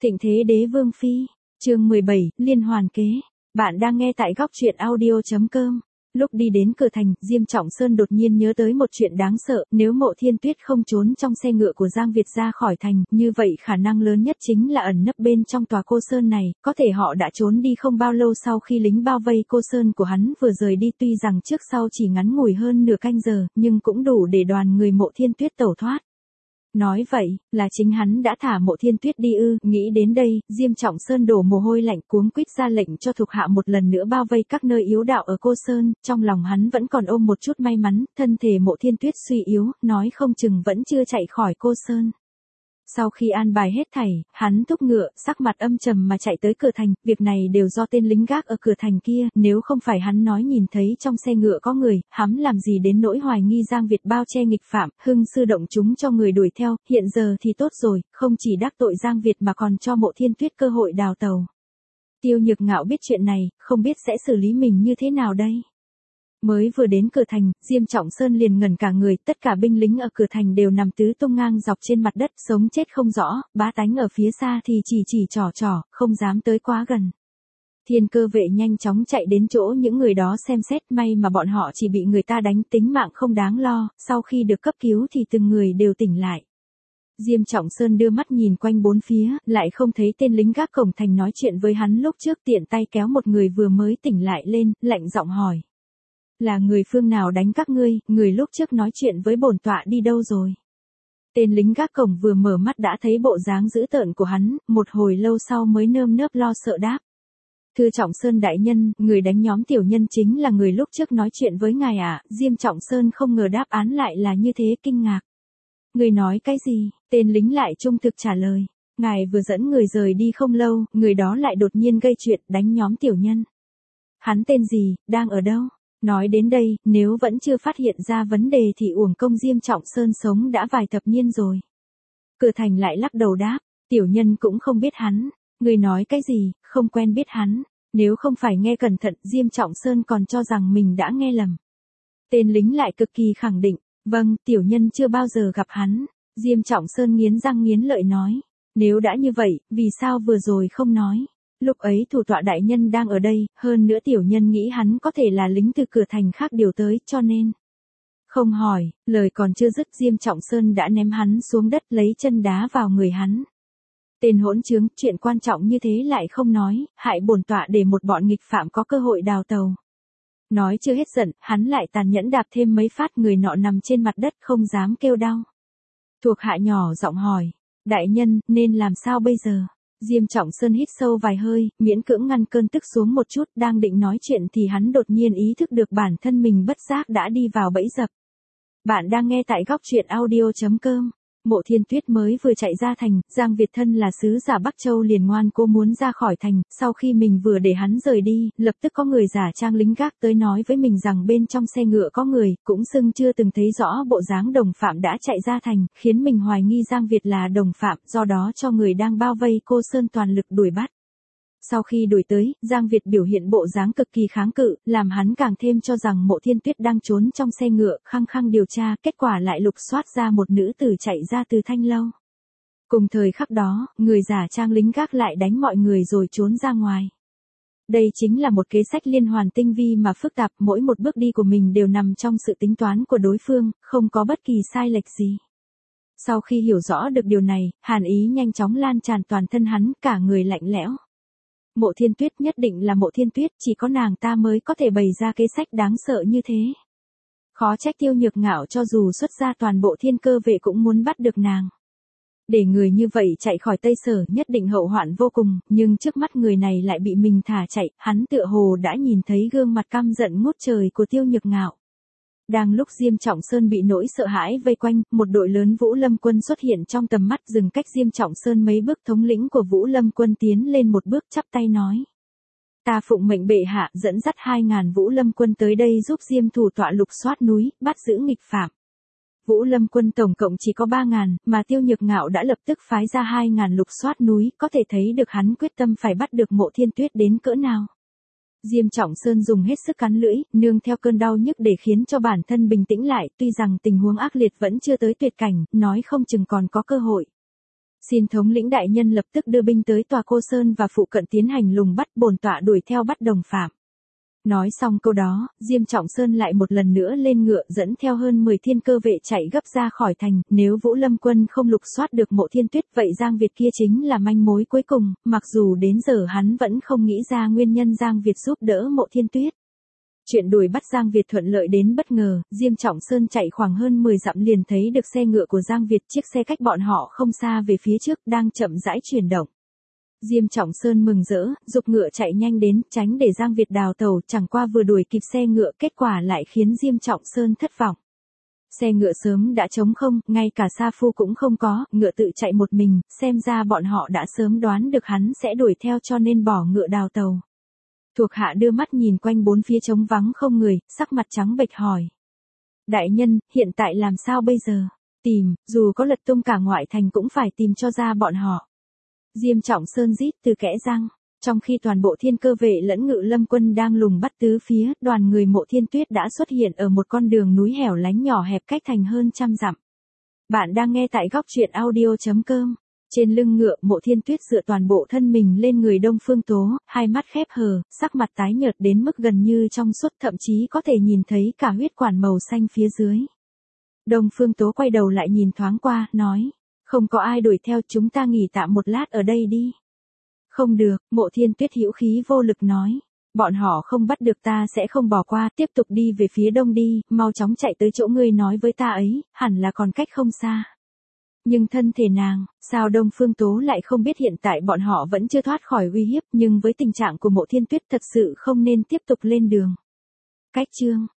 Thịnh thế đế vương phi, chương 17, liên hoàn kế. Bạn đang nghe tại góc truyện audio.com. Lúc đi đến cửa thành, Diêm Trọng Sơn đột nhiên nhớ tới một chuyện đáng sợ, nếu Mộ Thiên Tuyết không trốn trong xe ngựa của Giang Việt ra khỏi thành, như vậy khả năng lớn nhất chính là ẩn nấp bên trong tòa cô sơn này, có thể họ đã trốn đi không bao lâu sau khi lính bao vây cô sơn của hắn vừa rời đi, tuy rằng trước sau chỉ ngắn ngủi hơn nửa canh giờ, nhưng cũng đủ để đoàn người Mộ Thiên Tuyết tẩu thoát. Nói vậy, là chính hắn đã thả Mộ Thiên Tuyết đi ư? Nghĩ đến đây, Diêm Trọng Sơn đổ mồ hôi lạnh, cuống quýt ra lệnh cho thuộc hạ một lần nữa bao vây các nơi yếu đạo ở cô sơn, trong lòng hắn vẫn còn ôm một chút may mắn, thân thể Mộ Thiên Tuyết suy yếu, nói không chừng vẫn chưa chạy khỏi cô sơn. Sau khi an bài hết thảy, hắn thúc ngựa, sắc mặt âm trầm mà chạy tới cửa thành, việc này đều do tên lính gác ở cửa thành kia, nếu không phải hắn nói nhìn thấy trong xe ngựa có người, hắn làm gì đến nỗi hoài nghi Giang Việt bao che nghịch phạm, hưng sư động chúng cho người đuổi theo, hiện giờ thì tốt rồi, không chỉ đắc tội Giang Việt mà còn cho Mộ Thiên Tuyết cơ hội đào tàu. Tiêu Nhược Ngạo biết chuyện này, không biết sẽ xử lý mình như thế nào đây. Mới vừa đến cửa thành, Diêm Trọng Sơn liền ngẩn cả người, tất cả binh lính ở cửa thành đều nằm tứ tung ngang dọc trên mặt đất, sống chết không rõ, bá tánh ở phía xa thì chỉ trò, không dám tới quá gần. Thiên Cơ vệ nhanh chóng chạy đến chỗ những người đó xem xét, may mà bọn họ chỉ bị người ta đánh, tính mạng không đáng lo, sau khi được cấp cứu thì từng người đều tỉnh lại. Diêm Trọng Sơn đưa mắt nhìn quanh bốn phía, lại không thấy tên lính gác cổng thành nói chuyện với hắn lúc trước, tiện tay kéo một người vừa mới tỉnh lại lên, lạnh giọng hỏi. Là người phương nào đánh các ngươi, người lúc trước nói chuyện với bổn tọa đi đâu rồi? Tên lính gác cổng vừa mở mắt đã thấy bộ dáng dữ tợn của hắn, một hồi lâu sau mới nơm nớp lo sợ đáp. Thưa Trọng Sơn đại nhân, người đánh nhóm tiểu nhân chính là người lúc trước nói chuyện với ngài ạ. Diêm Trọng Sơn không ngờ đáp án lại là như thế, kinh ngạc. Người nói cái gì? Tên lính lại trung thực trả lời. Ngài vừa dẫn người rời đi không lâu, người đó lại đột nhiên gây chuyện đánh nhóm tiểu nhân. Hắn tên gì, đang ở đâu? Nói đến đây, nếu vẫn chưa phát hiện ra vấn đề thì uổng công Diêm Trọng Sơn sống đã vài thập niên rồi. Cửa thành lại lắc đầu đáp, tiểu nhân cũng không biết hắn. Người nói cái gì, không quen biết hắn. Nếu không phải nghe cẩn thận, Diêm Trọng Sơn còn cho rằng mình đã nghe lầm. Tên lính lại cực kỳ khẳng định, vâng, tiểu nhân chưa bao giờ gặp hắn. Diêm Trọng Sơn nghiến răng nghiến lợi nói, nếu đã như vậy, vì sao vừa rồi không nói? Lúc ấy thủ tọa đại nhân đang ở đây, hơn nữa tiểu nhân nghĩ hắn có thể là lính từ cửa thành khác điều tới, cho nên. Không hỏi, lời còn chưa dứt Diêm Trọng Sơn đã ném hắn xuống đất, lấy chân đá vào người hắn. Tên hỗn trướng, chuyện quan trọng như thế lại không nói, hại bổn tọa để một bọn nghịch phạm có cơ hội đào tàu. Nói chưa hết giận, hắn lại tàn nhẫn đạp thêm mấy phát, người nọ nằm trên mặt đất không dám kêu đau. Thuộc hạ nhỏ giọng hỏi, đại nhân, nên làm sao bây giờ? Diêm Trọng Sơn hít sâu vài hơi, miễn cưỡng ngăn cơn tức xuống một chút, đang định nói chuyện thì hắn đột nhiên ý thức được bản thân mình bất giác đã đi vào bẫy dập. Bạn đang nghe tại góc truyện audio.com. Mộ Thiên Tuyết mới vừa chạy ra thành, Giang Việt thân là sứ giả Bắc Châu liền ngoan cố muốn ra khỏi thành, sau khi mình vừa để hắn rời đi, lập tức có người giả trang lính gác tới nói với mình rằng bên trong xe ngựa có người, cũng xưng chưa từng thấy rõ bộ dáng đồng phạm đã chạy ra thành, khiến mình hoài nghi Giang Việt là đồng phạm, do đó cho người đang bao vây cô sơn toàn lực đuổi bắt. Sau khi đuổi tới, Giang Việt biểu hiện bộ dáng cực kỳ kháng cự, làm hắn càng thêm cho rằng Mộ Thiên Tuyết đang trốn trong xe ngựa, khăng khăng điều tra, kết quả lại lục soát ra một nữ tử chạy ra từ thanh lâu. Cùng thời khắc đó, người giả trang lính gác lại đánh mọi người rồi trốn ra ngoài. Đây chính là một kế sách liên hoàn tinh vi mà phức tạp, mỗi một bước đi của mình đều nằm trong sự tính toán của đối phương, không có bất kỳ sai lệch gì. Sau khi hiểu rõ được điều này, hàn ý nhanh chóng lan tràn toàn thân hắn, cả người lạnh lẽo. Mộ Thiên Tuyết nhất định là Mộ Thiên Tuyết, chỉ có nàng ta mới có thể bày ra kế sách đáng sợ như thế. Khó trách Tiêu Nhược Ngạo cho dù xuất ra toàn bộ Thiên Cơ vệ cũng muốn bắt được nàng. Để người như vậy chạy khỏi Tây Sở nhất định hậu hoạn vô cùng, nhưng trước mắt người này lại bị mình thả chạy, hắn tựa hồ đã nhìn thấy gương mặt căm giận ngút trời của Tiêu Nhược Ngạo. Đang lúc Diêm Trọng Sơn bị nỗi sợ hãi vây quanh, một đội lớn Vũ Lâm quân xuất hiện trong tầm mắt, dừng cách Diêm Trọng Sơn mấy bước. Thống lĩnh của Vũ Lâm quân tiến lên một bước chắp tay nói. Ta phụng mệnh bệ hạ dẫn dắt 2.000 Vũ Lâm quân tới đây giúp Diêm thủ tọa lục soát núi, bắt giữ nghịch phạm. Vũ Lâm quân tổng cộng chỉ có 3.000, mà Tiêu Nhược Ngạo đã lập tức phái ra 2.000 lục soát núi, có thể thấy được hắn quyết tâm phải bắt được Mộ Thiên Tuyết đến cỡ nào. Diêm Trọng Sơn dùng hết sức cắn lưỡi, nương theo cơn đau nhức để khiến cho bản thân bình tĩnh lại, tuy rằng tình huống ác liệt vẫn chưa tới tuyệt cảnh, nói không chừng còn có cơ hội. Xin thống lĩnh đại nhân lập tức đưa binh tới tòa Cô Sơn và phụ cận tiến hành lùng bắt, bổn tọa đuổi theo bắt đồng phạm. Nói xong câu đó, Diêm Trọng Sơn lại một lần nữa lên ngựa dẫn theo hơn 10 thiên cơ vệ chạy gấp ra khỏi thành, nếu Vũ Lâm quân không lục soát được Mộ Thiên Tuyết vậy Giang Việt kia chính là manh mối cuối cùng, mặc dù đến giờ hắn vẫn không nghĩ ra nguyên nhân Giang Việt giúp đỡ Mộ Thiên Tuyết. Chuyện đuổi bắt Giang Việt thuận lợi đến bất ngờ, Diêm Trọng Sơn chạy khoảng hơn 10 dặm liền thấy được xe ngựa của Giang Việt, chiếc xe cách bọn họ không xa về phía trước đang chậm rãi chuyển động. Diêm Trọng Sơn mừng rỡ, giục ngựa chạy nhanh đến, tránh để Giang Việt đào tẩu, chẳng qua vừa đuổi kịp xe ngựa, kết quả lại khiến Diêm Trọng Sơn thất vọng. Xe ngựa sớm đã trống không, ngay cả sa phu cũng không có, ngựa tự chạy một mình, xem ra bọn họ đã sớm đoán được hắn sẽ đuổi theo cho nên bỏ ngựa đào tàu. Thuộc hạ đưa mắt nhìn quanh bốn phía trống vắng không người, sắc mặt trắng bệch hỏi. Đại nhân, hiện tại làm sao bây giờ? Tìm, dù có lật tung cả ngoại thành cũng phải tìm cho ra bọn họ. Diêm Trọng Sơn rít từ kẽ răng, trong khi toàn bộ thiên cơ vệ lẫn ngự lâm quân đang lùng bắt tứ phía, đoàn người Mộ Thiên Tuyết đã xuất hiện ở một con đường núi hẻo lánh nhỏ hẹp cách thành hơn 100 dặm. Bạn đang nghe tại góc truyện audio.com. Trên lưng ngựa, Mộ Thiên Tuyết dựa toàn bộ thân mình lên người Đông Phương Tố, hai mắt khép hờ, sắc mặt tái nhợt đến mức gần như trong suốt, thậm chí có thể nhìn thấy cả huyết quản màu xanh phía dưới. Đông Phương Tố quay đầu lại nhìn thoáng qua, nói. Không có ai đuổi theo, chúng ta nghỉ tạm một lát ở đây đi. Không được, Mộ Thiên Tuyết hữu khí vô lực nói. Bọn họ không bắt được ta sẽ không bỏ qua, tiếp tục đi về phía đông đi, mau chóng chạy tới chỗ ngươi nói với ta ấy, hẳn là còn cách không xa. Nhưng thân thể nàng, sao Đông Phương Tố lại không biết hiện tại bọn họ vẫn chưa thoát khỏi uy hiếp, nhưng với tình trạng của Mộ Thiên Tuyết thật sự không nên tiếp tục lên đường. Cách chương